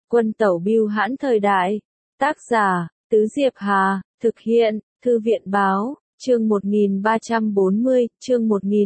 Quân tẩu bưu hãn thời đại. Tác giả, Tứ Diệp Hà, thực hiện, Thư viện báo, chương 1340, chương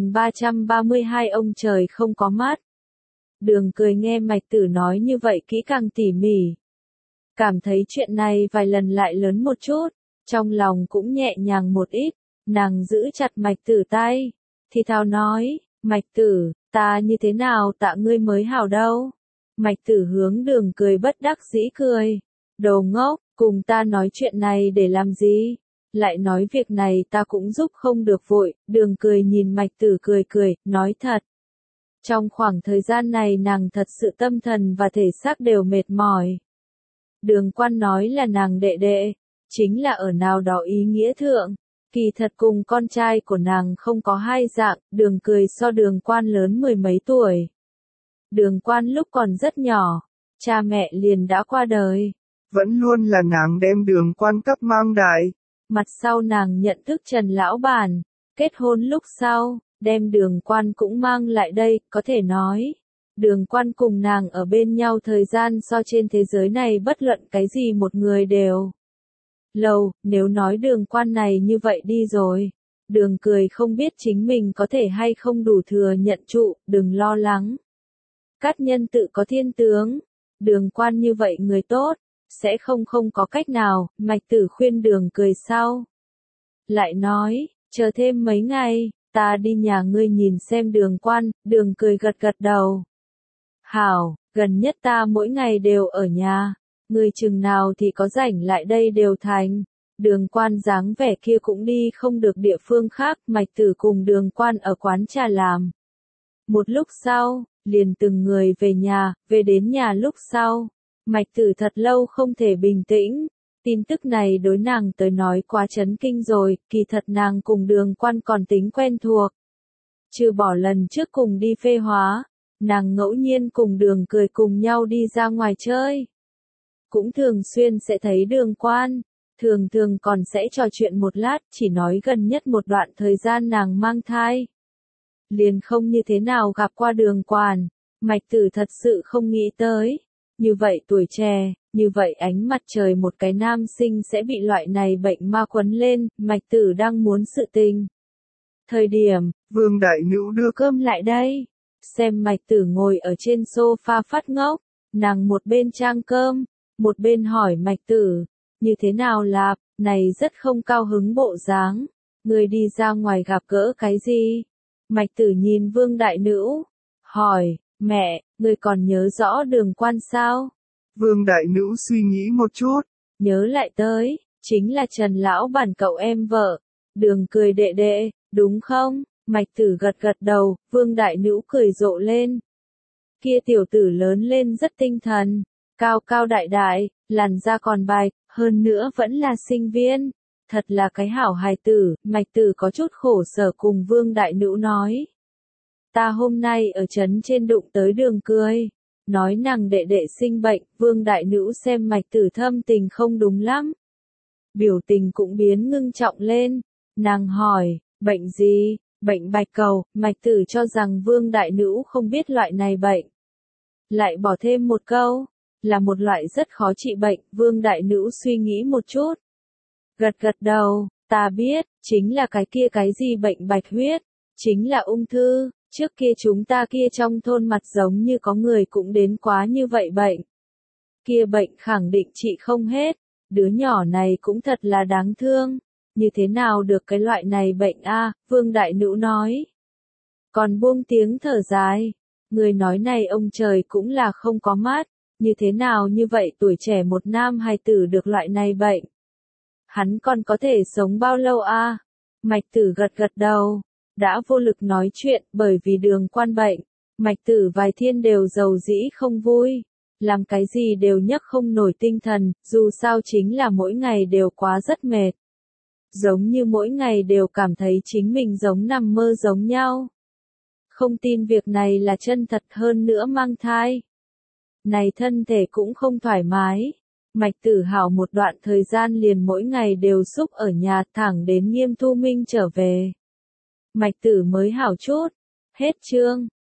1332 ông trời không có mắt. Đường cười nghe Mạch Tử nói như vậy kỹ càng tỉ mỉ. Cảm thấy chuyện này vài lần lại lớn một chút, trong lòng cũng nhẹ nhàng một ít, nàng giữ chặt Mạch Tử tay, thì thào nói, Mạch Tử, ta như thế nào tạ ngươi mới hảo đâu. Mạch Tử hướng Đường cười bất đắc dĩ cười, đồ ngốc, cùng ta nói chuyện này để làm gì, lại nói việc này ta cũng giúp không được vội. Đường cười nhìn Mạch Tử cười cười, nói thật. Trong khoảng thời gian này nàng thật sự tâm thần và thể xác đều mệt mỏi. Đường Quan nói là nàng đệ đệ, chính là ở nào đó ý nghĩa thượng, kỳ thật cùng con trai của nàng không có hai dạng. Đường cười so Đường Quan lớn mười mấy tuổi. Đường Quan lúc còn rất nhỏ, cha mẹ liền đã qua đời. Vẫn luôn là nàng đem Đường Quan cấp mang đại. Mặt sau nàng nhận thức Trần Lão Bản, kết hôn lúc sau, đem Đường Quan cũng mang lại đây, có thể nói. Đường Quan cùng nàng ở bên nhau thời gian so trên thế giới này bất luận cái gì một người đều lâu. Nếu nói Đường Quan này như vậy đi rồi, Đường cười không biết chính mình có thể hay không đủ thừa nhận trụ. Đừng lo lắng, cát nhân tự có thiên tướng, Đường Quan như vậy người tốt, sẽ không có cách nào. Mạch Tử khuyên Đường cười sau, lại nói, chờ thêm mấy ngày, ta đi nhà ngươi nhìn xem Đường Quan. Đường cười gật gật đầu. Hảo, gần nhất ta mỗi ngày đều ở nhà, ngươi chừng nào thì có rảnh lại đây đều thành. Đường Quan dáng vẻ kia cũng đi không được địa phương khác. Mạch Tử cùng Đường Quan ở quán trà làm. Một lúc sau, liền từng người về nhà. Về đến nhà lúc sau, Mạch Tử thật lâu không thể bình tĩnh. Tin tức này đối nàng tới nói quá chấn kinh rồi. Kỳ thật nàng cùng Đường Quan còn tính quen thuộc, trừ bỏ lần trước cùng đi phê hóa, nàng ngẫu nhiên cùng Đường cười cùng nhau đi ra ngoài chơi, cũng thường xuyên sẽ thấy Đường Quan, thường thường còn sẽ trò chuyện một lát. Chỉ nói gần nhất một đoạn thời gian nàng mang thai, liền không như thế nào gặp qua Đường Quan. Mạch Tử thật sự không nghĩ tới, như vậy tuổi trẻ, như vậy ánh mặt trời một cái nam sinh sẽ bị loại này bệnh ma quấn lên. Mạch Tử đang muốn sự tình thời điểm, Vương đại nữ đưa cơm lại đây, xem Mạch Tử ngồi ở trên sofa phát ngốc, nàng một bên trang cơm, một bên hỏi Mạch Tử, như thế nào lạp, này rất không cao hứng bộ dáng, người đi ra ngoài gặp gỡ cái gì? Mạch Tử nhìn Vương đại nữ, hỏi, mẹ, người còn nhớ rõ Đường Quan sao? Vương đại nữ suy nghĩ một chút, nhớ lại tới, chính là Trần Lão Bản cậu em vợ, Đường cười đệ đệ, đúng không? Mạch Tử gật gật đầu. Vương đại nữ cười rộ lên. Kia tiểu tử lớn lên rất tinh thần, cao cao đại đại, làn da còn bạch, hơn nữa vẫn là sinh viên, thật là cái hảo hài tử. Mạch Tử có chút khổ sở cùng Vương đại nữ nói, ta hôm nay ở trấn trên đụng tới Đường cười, nói nàng đệ đệ sinh bệnh. Vương đại nữ xem Mạch Tử thâm tình không đúng lắm, biểu tình cũng biến ngưng trọng lên. Nàng hỏi, bệnh gì? Bệnh bạch cầu. Mạch Tử cho rằng Vương đại nữ không biết loại này bệnh, lại bỏ thêm một câu, là một loại rất khó trị bệnh. Vương đại nữ suy nghĩ một chút, gật gật đầu, ta biết, chính là cái gì bệnh bạch huyết, chính là ung thư. Trước kia chúng ta kia trong thôn mặt giống như có người cũng đến quá như vậy bệnh. Kia bệnh khẳng định trị không hết, đứa nhỏ này cũng thật là đáng thương. Như thế nào được cái loại này bệnh a? Vương đại nữ nói. Còn buông tiếng thở dài. Người nói này ông trời cũng là không có mắt. Như thế nào như vậy tuổi trẻ một nam hài tử được loại này bệnh? Hắn còn có thể sống bao lâu a? Mạch Tử gật gật đầu. Đã vô lực nói chuyện bởi vì Đường Quan bệnh. Mạch Tử vài thiên đều rầu rĩ không vui. Làm cái gì đều nhấc không nổi tinh thần. Dù sao chính là mỗi ngày đều quá rất mệt. Giống như mỗi ngày đều cảm thấy chính mình giống nằm mơ giống nhau. Không tin việc này là chân thật. Hơn nữa mang thai, này thân thể cũng không thoải mái. Mạch Tử hảo một đoạn thời gian liền mỗi ngày đều xúc ở nhà, thẳng đến Nghiêm Thu Minh trở về, Mạch Tử mới hảo chút. Hết chương.